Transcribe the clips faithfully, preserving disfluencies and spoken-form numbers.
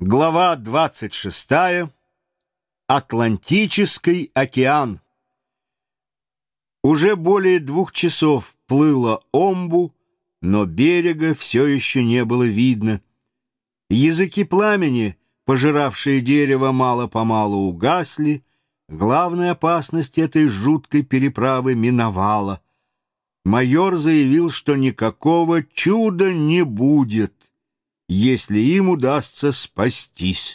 Глава двадцать шестая. Атлантический океан. Уже более двух часов плыло Омбу, но берега все еще не было видно. Языки пламени, пожиравшие дерево, мало-помалу угасли. Главная опасность этой жуткой переправы миновала. Майор заявил, что никакого чуда не будет, если им удастся спастись.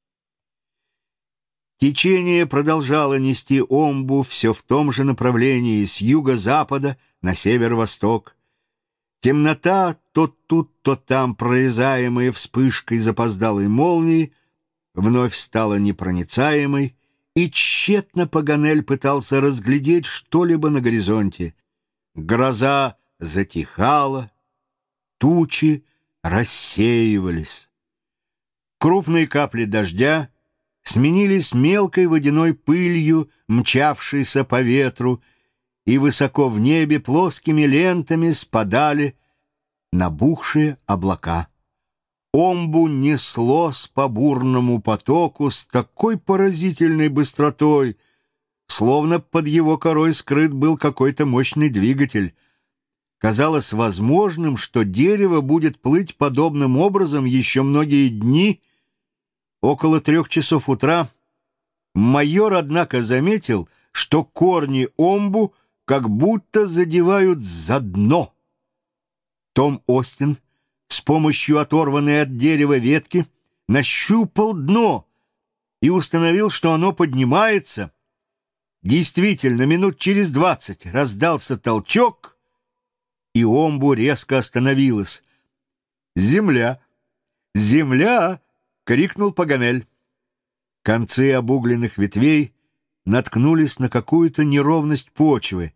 Течение продолжало нести Омбу все в том же направлении, с юго-запада на северо-восток. Темнота, то тут, то там прорезаемая вспышкой запоздалой молнии, вновь стала непроницаемой, и тщетно Паганель пытался разглядеть что-либо на горизонте. Гроза затихала, тучи рассеивались. Крупные капли дождя сменились мелкой водяной пылью, мчавшейся по ветру, и высоко в небе плоскими лентами спадали набухшие облака. Омбу неслось по бурному потоку с такой поразительной быстротой, словно под его корой скрыт был какой-то мощный двигатель. Казалось возможным, что дерево будет плыть подобным образом еще многие дни. Около трех часов утра майор, однако, заметил, что корни Омбу как будто задевают за дно. Том Остин с помощью оторванной от дерева ветки нащупал дно и установил, что оно поднимается. Действительно, минут через двадцать раздался толчок, и Омбу резко остановилась. «Земля! Земля!» — крикнул Паганель. Концы обугленных ветвей наткнулись на какую-то неровность почвы.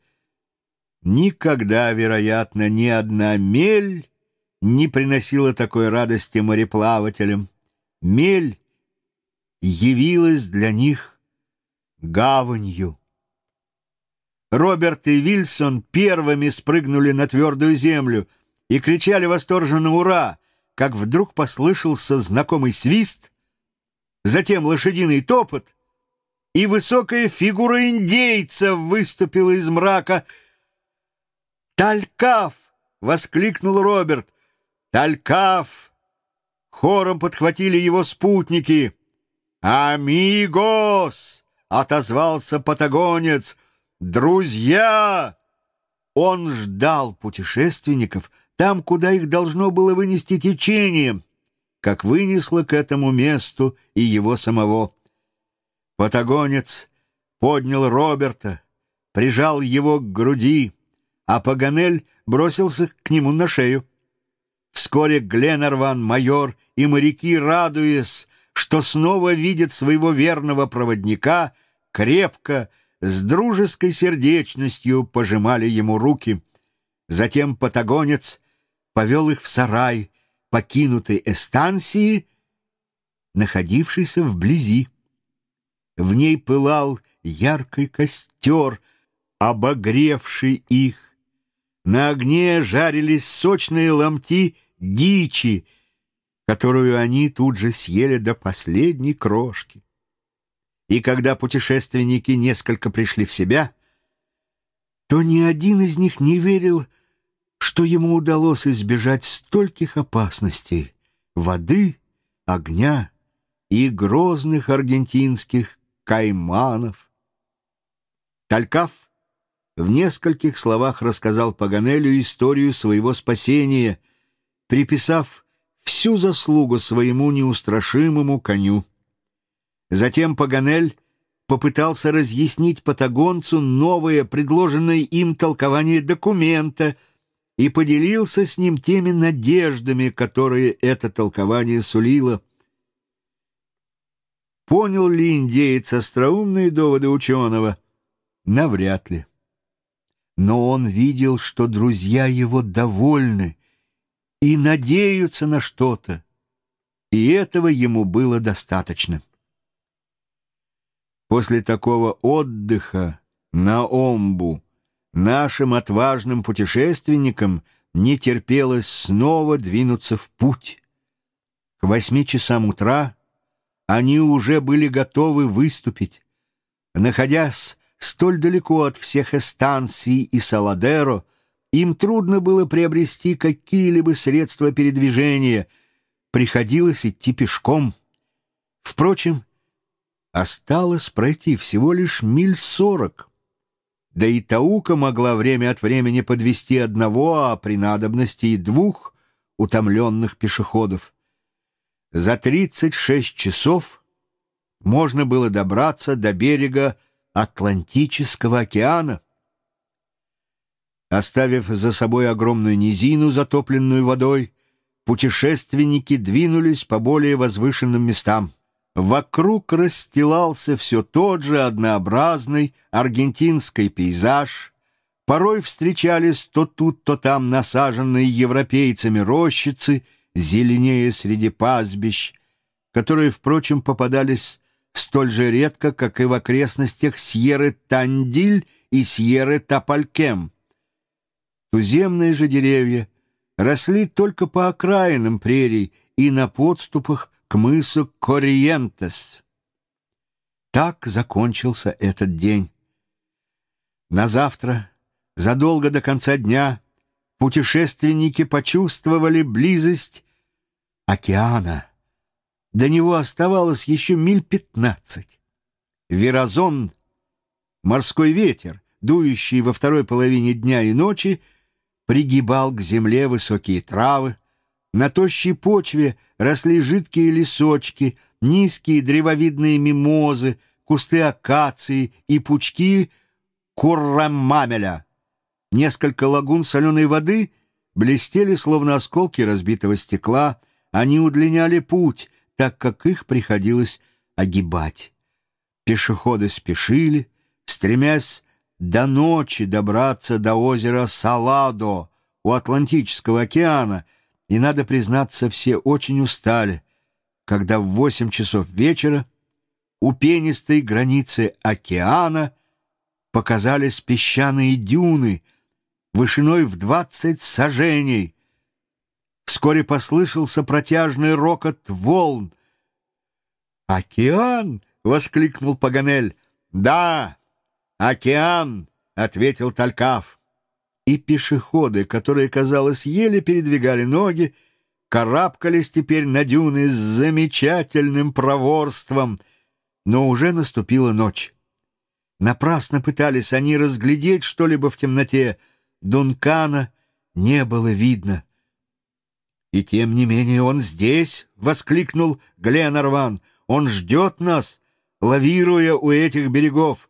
Никогда, вероятно, ни одна мель не приносила такой радости мореплавателям. Мель явилась для них гаванью. Роберт и Вильсон первыми спрыгнули на твердую землю и кричали восторженно «Ура!», как вдруг послышался знакомый свист, затем лошадиный топот, и высокая фигура индейца выступила из мрака. «Талькав!» — воскликнул Роберт. «Талькав!» — хором подхватили его спутники. «Амигос!» — отозвался патагонец. «Друзья!» Он ждал путешественников там, куда их должно было вынести течение, как вынесло к этому месту и его самого. Патагонец поднял Роберта, прижал его к груди, а Паганель бросился к нему на шею. Вскоре Гленарван, майор и моряки, радуясь, что снова видят своего верного проводника, крепко, с дружеской сердечностью пожимали ему руки. Затем патагонец повел их в сарай покинутой эстанции, находившейся вблизи. В ней пылал яркий костер, обогревший их. На огне жарились сочные ломти дичи, которую они тут же съели до последней крошки. И когда путешественники несколько пришли в себя, то ни один из них не верил, что ему удалось избежать стольких опасностей — воды, огня и грозных аргентинских кайманов. Талькав в нескольких словах рассказал Паганелю историю своего спасения, приписав всю заслугу своему неустрашимому коню. Затем Паганель попытался разъяснить патагонцу новое, предложенное им толкование документа, и поделился с ним теми надеждами, которые это толкование сулило. Понял ли индеец остроумные доводы ученого? Навряд ли. Но он видел, что друзья его довольны и надеются на что-то, и этого ему было достаточно. После такого отдыха на Омбу нашим отважным путешественникам не терпелось снова двинуться в путь. К восьми часам утра они уже были готовы выступить. Находясь столь далеко от всех эстанций и Саладеро, им трудно было приобрести какие-либо средства передвижения, приходилось идти пешком. Впрочем, осталось пройти всего лишь миль сорок. Да и Таука могла время от времени подвести одного, а при надобности и двух утомленных пешеходов. За тридцать шесть часов можно было добраться до берега Атлантического океана. Оставив за собой огромную низину, затопленную водой, путешественники двинулись по более возвышенным местам. Вокруг расстилался все тот же однообразный аргентинский пейзаж. Порой встречались то тут, то там насаженные европейцами рощицы, зеленее среди пастбищ, которые, впрочем, попадались столь же редко, как и в окрестностях Сьерры Тандиль и Сьерры Тапалькем. Туземные же деревья росли только по окраинам прерий и на подступах к мысу Корриентес. Так закончился этот день. На завтра, задолго до конца дня, путешественники почувствовали близость океана. До него оставалось еще миль пятнадцать. Веразон, морской ветер, дующий во второй половине дня и ночи, пригибал к земле высокие травы. На тощей почве росли жидкие лесочки, низкие древовидные мимозы, кусты акации и пучки куррамамеля. Несколько лагун соленой воды блестели, словно осколки разбитого стекла. Они удлиняли путь, так как их приходилось огибать. Пешеходы спешили, стремясь до ночи добраться до озера Саладо у Атлантического океана, и, надо признаться, все очень устали, когда в восемь часов вечера у пенистой границы океана показались песчаные дюны вышиной в двадцать саженей. Вскоре послышался протяжный рокот волн. «Океан!» — воскликнул Паганель. «Да, океан!» — ответил Талькав. И пешеходы, которые, казалось, еле передвигали ноги, карабкались теперь на дюны с замечательным проворством. Но уже наступила ночь. Напрасно пытались они разглядеть что-либо в темноте. Дункана не было видно. «И тем не менее он здесь!» — воскликнул Гленарван. «Он ждет нас, лавируя у этих берегов».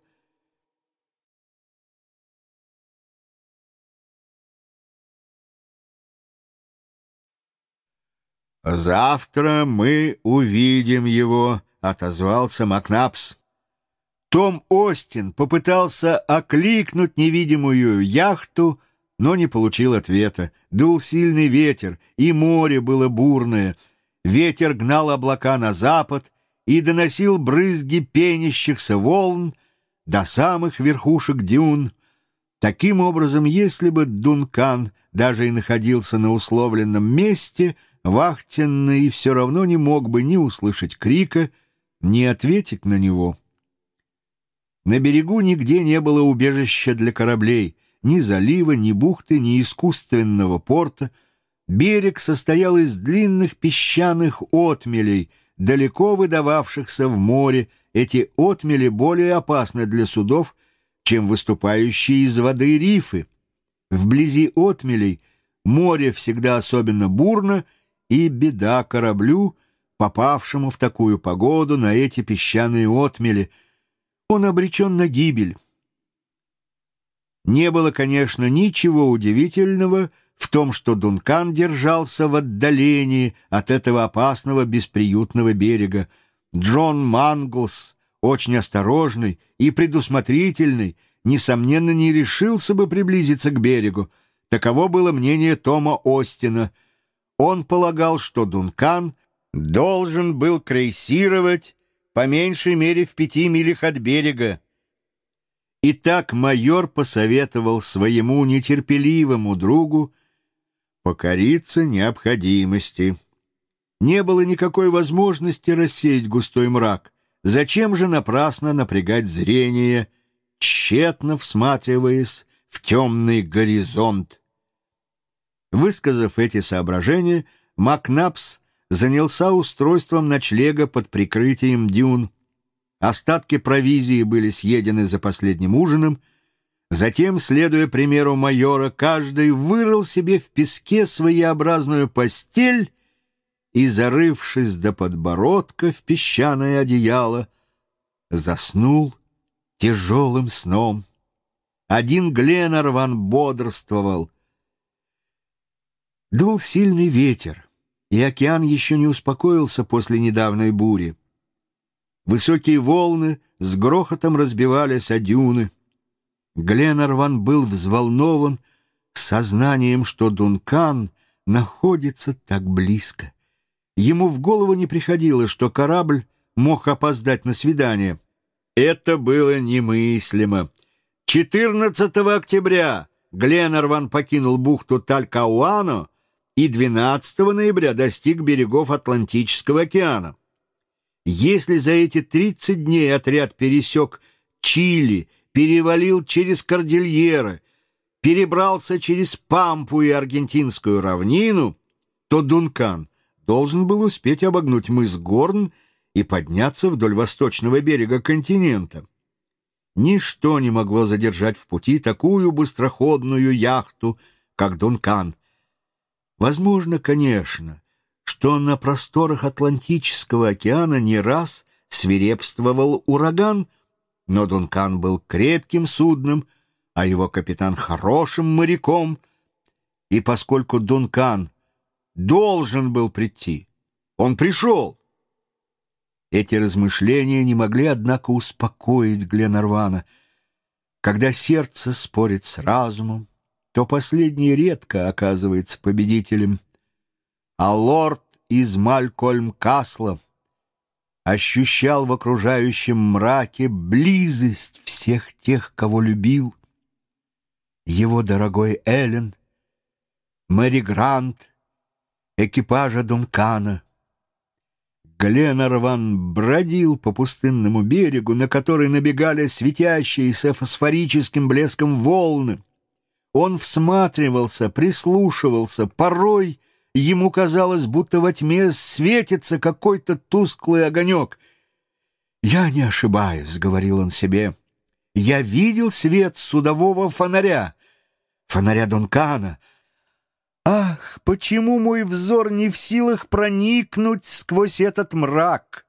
«Завтра мы увидим его», — отозвался Макнапс. Том Остин попытался окликнуть невидимую яхту, но не получил ответа. Дул сильный ветер, и море было бурное. Ветер гнал облака на запад и доносил брызги пенящихся волн до самых верхушек дюн. Таким образом, если бы Дункан даже и находился на условленном месте, вахтенный все равно не мог бы ни услышать крика, ни ответить на него. На берегу нигде не было убежища для кораблей, ни залива, ни бухты, ни искусственного порта. Берег состоял из длинных песчаных отмелей, далеко выдававшихся в море. Эти отмели более опасны для судов, чем выступающие из воды рифы. Вблизи отмелей море всегда особенно бурно, и беда кораблю, попавшему в такую погоду на эти песчаные отмели. Он обречен на гибель. Не было, конечно, ничего удивительного в том, что Дункан держался в отдалении от этого опасного бесприютного берега. Джон Манглс, очень осторожный и предусмотрительный, несомненно, не решился бы приблизиться к берегу. Таково было мнение Тома Остина. Он полагал, что Дункан должен был крейсировать по меньшей мере в пяти милях от берега. Итак, майор посоветовал своему нетерпеливому другу покориться необходимости. Не было никакой возможности рассеять густой мрак. Зачем же напрасно напрягать зрение, тщетно всматриваясь в темный горизонт? Высказав эти соображения, Макнапс занялся устройством ночлега под прикрытием дюн. Остатки провизии были съедены за последним ужином. Затем, следуя примеру майора, каждый вырыл себе в песке своеобразную постель и, зарывшись до подбородка в песчаное одеяло, заснул тяжелым сном. Один Гленарван бодрствовал. Дул сильный ветер, и океан еще не успокоился после недавней бури. Высокие волны с грохотом разбивались о дюны. Гленарван был взволнован сознанием, что Дункан находится так близко. Ему в голову не приходило, что корабль мог опоздать на свидание. Это было немыслимо. четырнадцатого октября Гленарван покинул бухту Талькауано и двенадцатого ноября достиг берегов Атлантического океана. Если за эти тридцать дней отряд пересек Чили, перевалил через Кордильеры, перебрался через Пампу и Аргентинскую равнину, то Дункан должен был успеть обогнуть мыс Горн и подняться вдоль восточного берега континента. Ничто не могло задержать в пути такую быстроходную яхту, как Дункан. Возможно, конечно, что на просторах Атлантического океана не раз свирепствовал ураган, но Дункан был крепким судном, а его капитан хорошим моряком, и поскольку Дункан должен был прийти, он пришел. Эти размышления не могли, однако, успокоить Гленарвана. Когда сердце спорит с разумом, то последний редко оказывается победителем. А лорд из Малькольм-Касла ощущал в окружающем мраке близость всех тех, кого любил. Его дорогой Эллен, Мэри Грант, экипажа Дункана. Гленарван бродил по пустынному берегу, на который набегали светящиеся фосфорическим блеском волны. Он всматривался, прислушивался, порой ему казалось, будто во тьме светится какой-то тусклый огонек. «Я не ошибаюсь», — говорил он себе. «Я видел свет судового фонаря, фонаря Дункана. Ах, почему мой взор не в силах проникнуть сквозь этот мрак?»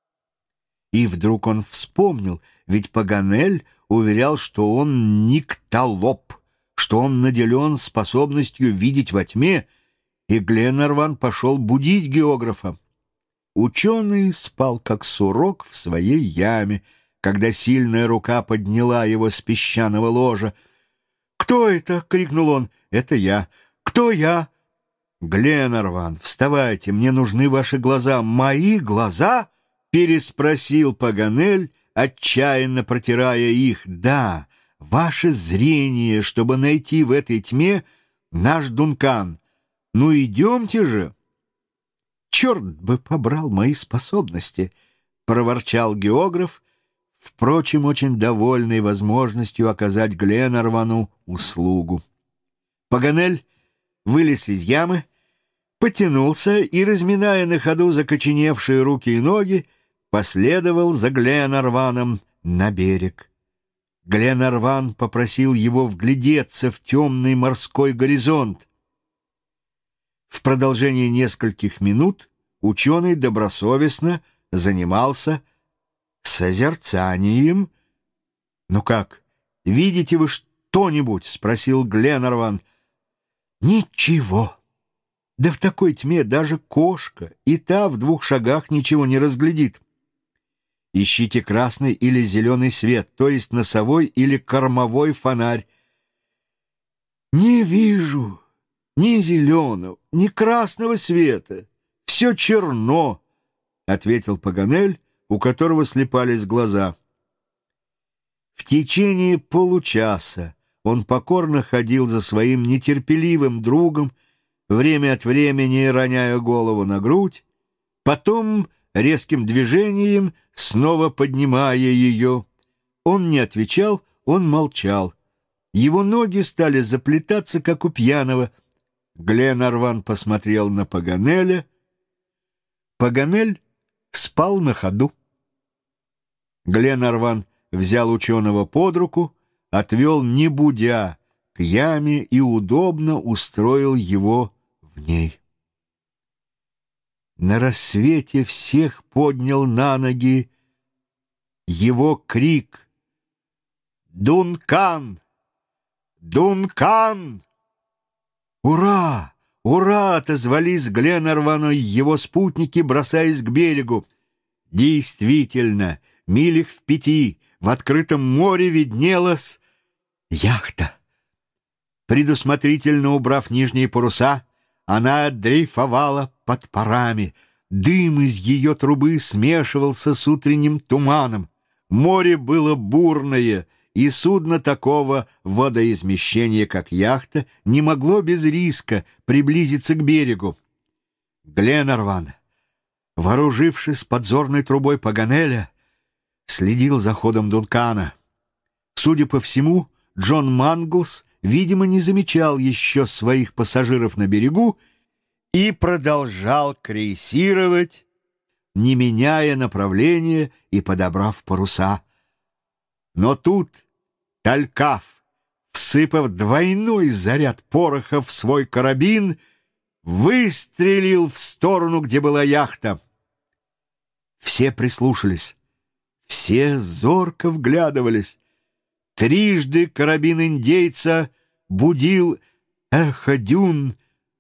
И вдруг он вспомнил, ведь Паганель уверял, что он никтолоп, что он наделен способностью видеть во тьме, и Гленарван пошел будить географа. Ученый спал, как сурок, в своей яме, когда сильная рука подняла его с песчаного ложа. «Кто это?» — крикнул он. «Это я». «Кто я?» «Гленарван, вставайте, мне нужны ваши глаза». «Мои глаза?» — переспросил Паганель, отчаянно протирая их. «Да, ваше зрение, чтобы найти в этой тьме наш Дункан. Ну, идемте же». «Черт бы побрал мои способности», — проворчал географ, впрочем, очень довольный возможностью оказать Гленарвану услугу. Паганель вылез из ямы, потянулся и, разминая на ходу закоченевшие руки и ноги, последовал за Гленарваном на берег. Гленарван попросил его вглядеться в темный морской горизонт. В продолжении нескольких минут ученый добросовестно занимался созерцанием. «Ну как, видите вы что-нибудь?» — спросил Гленарван. «Ничего. Да в такой тьме даже кошка, и та в двух шагах ничего не разглядит. Ищите красный или зеленый свет, то есть носовой или кормовой фонарь». «Не вижу ни зеленого, ни красного света. Все черно», — ответил Паганель, у которого слепались глаза. В течение получаса он покорно ходил за своим нетерпеливым другом, время от времени роняя голову на грудь Потом резким движением, снова поднимая ее, он не отвечал, он молчал. Его ноги стали заплетаться, как у пьяного. Гленарван посмотрел на Паганеля. Паганель спал на ходу. Гленарван взял ученого под руку, отвел, не будя, к яме и удобно устроил его в ней. На рассвете всех поднял на ноги его крик: «Дункан! Дункан!» «Ура! Ура!» — отозвались Гленарвану его спутники, бросаясь к берегу. Действительно, милях в пяти в открытом море виднелась яхта. Предусмотрительно убрав нижние паруса, она дрейфовала под парами. Дым из ее трубы смешивался с утренним туманом. Море было бурное, и судно такого водоизмещения, как яхта, не могло без риска приблизиться к берегу. Гленарван, вооружившись подзорной трубой Паганеля, следил за ходом Дункана. Судя по всему, Джон Манглс, видимо, не замечал еще своих пассажиров на берегу и продолжал крейсировать, не меняя направления и подобрав паруса. Но тут Талькав, всыпав двойной заряд пороха в свой карабин, выстрелил в сторону, где была яхта. Все прислушались, все зорко вглядывались. Трижды карабин индейца будил эхо дюн.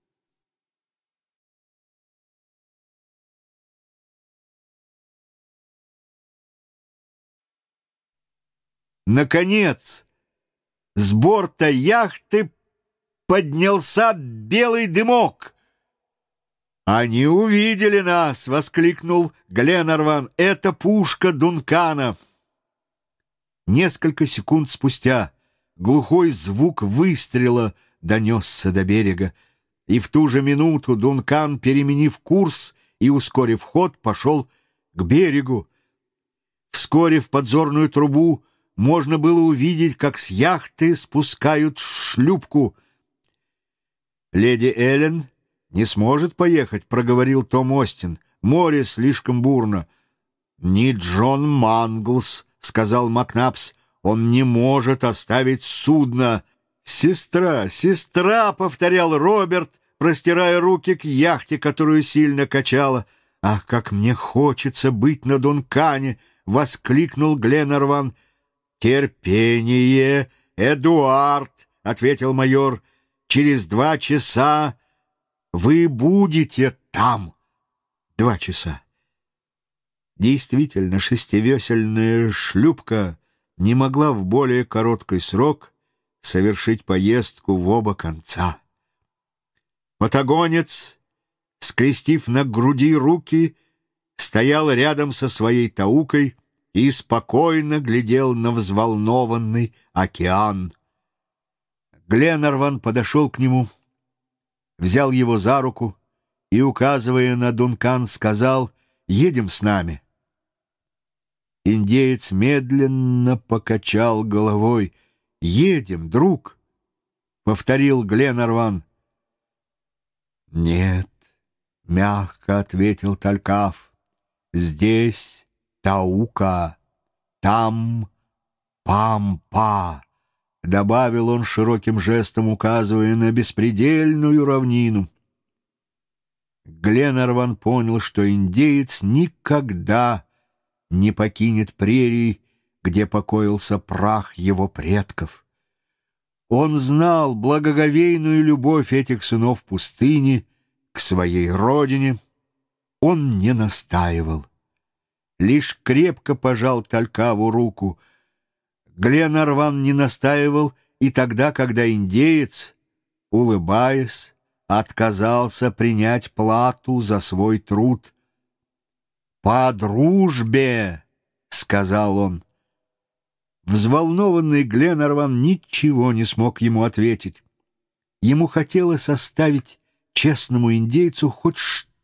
Наконец, с борта яхты поднялся белый дымок. «Они увидели нас!» — воскликнул Гленарван. «Это пушка Дункана!» Несколько секунд спустя глухой звук выстрела донесся до берега, и в ту же минуту Дункан, переменив курс и ускорив ход, пошел к берегу. Вскоре в подзорную трубу можно было увидеть, как с яхты спускают шлюпку. «Леди Эллен не сможет поехать», — проговорил Том Остин. «Море слишком бурно». «Не Джон Манглс», — сказал Макнапс. «Он не может оставить судно». «Сестра, сестра», — повторял Роберт, простирая руки к яхте, которую сильно качало. «Ах, как мне хочется быть на Дункане!» — воскликнул Гленарван. «Терпение, Эдуард», — ответил майор. «Через два часа вы будете там». Два часа. Действительно, шестивесельная шлюпка не могла в более короткий срок совершить поездку в оба конца. Патагонец, скрестив на груди руки, стоял рядом со своей таукой и спокойно глядел на взволнованный океан. Гленарван подошел к нему, взял его за руку и, указывая на Дункан, сказал: «Едем с нами». Индеец медленно покачал головой. «Едем, друг», — повторил Гленарван. «Нет», — мягко ответил Талькав, — «здесь Таука, там Пампа», — добавил он широким жестом, указывая на беспредельную равнину. Гленарван понял, что индеец никогда не покинет прерий, где покоился прах его предков. Он знал благоговейную любовь этих сынов пустыни к своей родине. Он не настаивал, лишь крепко пожал Талькаву руку. Гленарван не настаивал и тогда, когда индеец, улыбаясь, отказался принять плату за свой труд. «По дружбе», — сказал он. Взволнованный Гленарван ничего не смог ему ответить. Ему хотелось оставить честному индейцу хоть что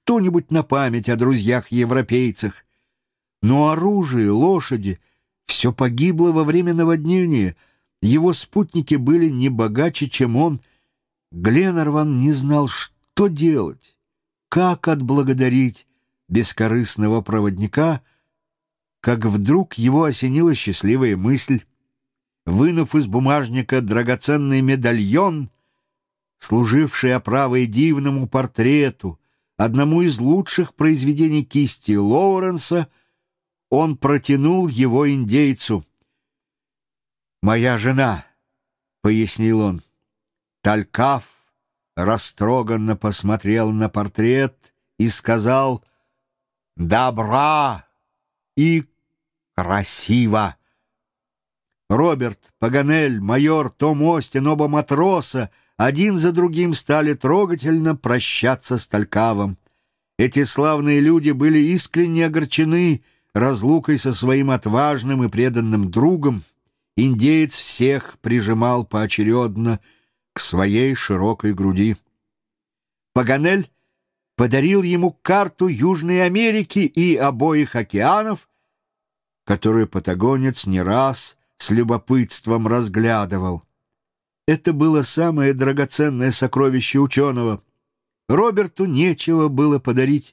что-нибудь на память о друзьях-европейцах. Но оружие, лошади — все погибло во время наводнения. Его спутники были не богаче, чем он. Гленарван не знал, что делать, как отблагодарить бескорыстного проводника, как вдруг его осенила счастливая мысль. Вынув из бумажника драгоценный медальон, служивший оправой дивному портрету, одному из лучших произведений кисти Лоуренса, он протянул его индейцу. «Моя жена», — пояснил он. Талькав растроганно посмотрел на портрет и сказал: «Добра и красиво». Роберт, Паганель, майор Том Остин, оба матроса один за другим стали трогательно прощаться с Талькавом. Эти славные люди были искренне огорчены разлукой со своим отважным и преданным другом. Индеец всех прижимал поочередно к своей широкой груди. Паганель подарил ему карту Южной Америки и обоих океанов, которую патагонец не раз с любопытством разглядывал. Это было самое драгоценное сокровище ученого. Роберту нечего было подарить.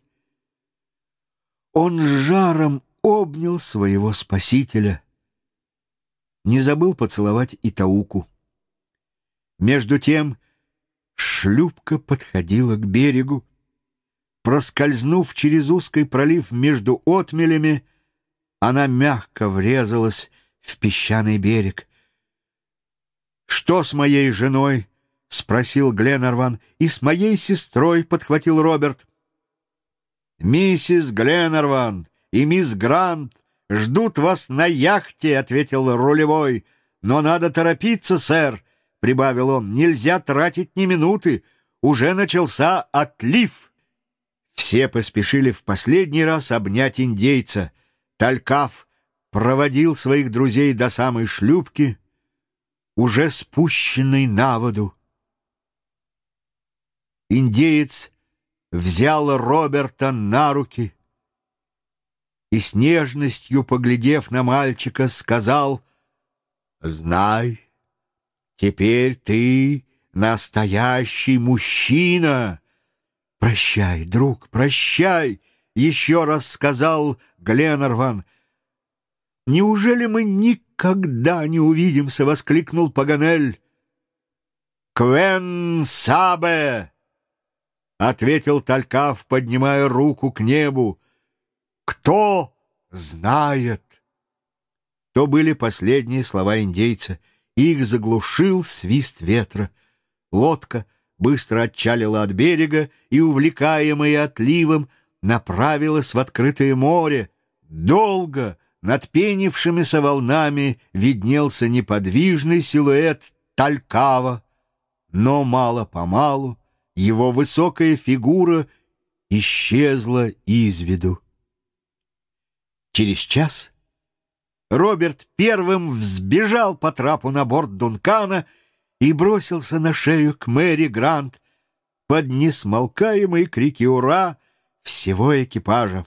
Он с жаром обнял своего спасителя. Не забыл поцеловать и Тауку. Между тем шлюпка подходила к берегу. Проскользнув через узкий пролив между отмелями, она мягко врезалась в песчаный берег. «Что с моей женой?» — спросил Гленарван. «И с моей сестрой», — подхватил Роберт. «Миссис Гленарван и мисс Грант ждут вас на яхте», — ответил рулевой. «Но надо торопиться, сэр», — прибавил он. «Нельзя тратить ни минуты. Уже начался отлив». Все поспешили в последний раз обнять индейца. Талькав проводил своих друзей до самой шлюпки, уже спущенной на воду. Индеец взял Роберта на руки и, с нежностью поглядев на мальчика, сказал: «Знай, теперь ты настоящий мужчина». «Прощай, друг, прощай», — еще раз сказал Гленарван. «Неужели мы никогда не увидимся?» — воскликнул Паганель. «Квен сабе», — ответил Талькав, поднимая руку к небу. «Кто знает?» То были последние слова индейца. Их заглушил свист ветра. Лодка быстро отчалила от берега и, увлекаемая отливом, направилась в открытое море. Долго над пенившимися волнами виднелся неподвижный силуэт Талькава, но мало-помалу его высокая фигура исчезла из виду. Через час Роберт первым взбежал по трапу на борт Дункана и бросился на шею к Мэри Грант под несмолкаемые крики «Ура!» всего экипажа.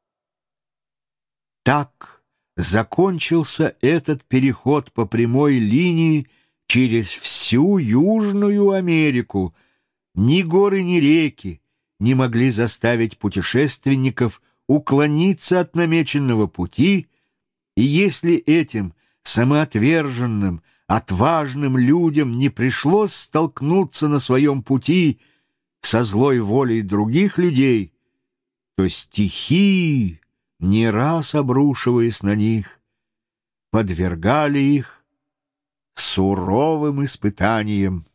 Так закончился этот переход по прямой линии через всю Южную Америку. Ни горы, ни реки не могли заставить путешественников уклониться от намеченного пути, и если этим самоотверженным, отважным людям не пришлось столкнуться на своем пути со злой волей других людей, то стихии, не раз обрушиваясь на них, подвергали их суровым испытаниям.